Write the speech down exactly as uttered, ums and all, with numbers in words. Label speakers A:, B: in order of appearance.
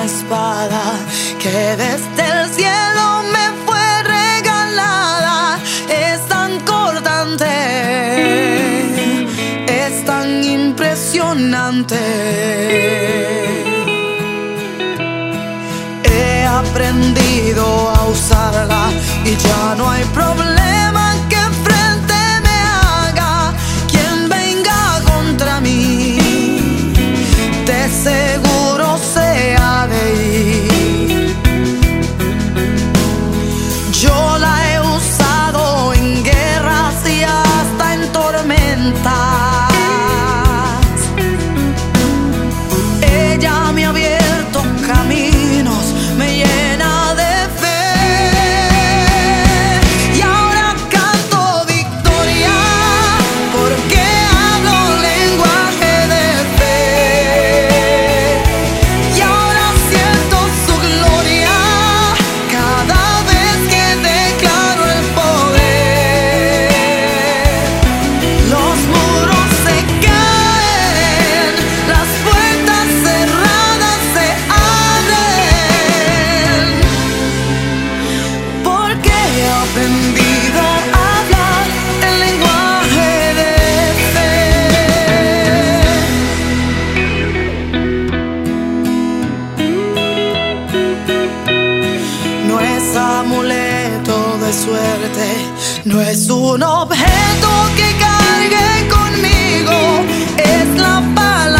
A: espada que desde el cielo me fue regalada. Es tan cortante, es tan impresionante. He aprendido a usarla y ya no hay problema que frente me haga. Quien venga contra mí, de seguro se ha de ir. Yo la he usado en guerras y hasta en tormentas. Ella me ha abierto caminos, me llena de fe. Y ahora canto victoria porque hablo lenguaje de fe. Y ahora siento su gloria cada vez que declaro el poder. Los muros se caen, las puertas cerradas se abren, porque he aprendido a hablar el lenguaje de fe. No es amuleto de suerte, no es un objeto que cargue conmigo, es la palabra